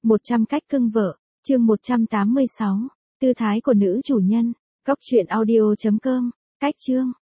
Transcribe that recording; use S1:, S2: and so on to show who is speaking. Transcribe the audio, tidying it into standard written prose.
S1: 100 cách cưng vợ, chương 186. Tư thái của nữ chủ nhân. Góc truyện audio.com. Cách chương.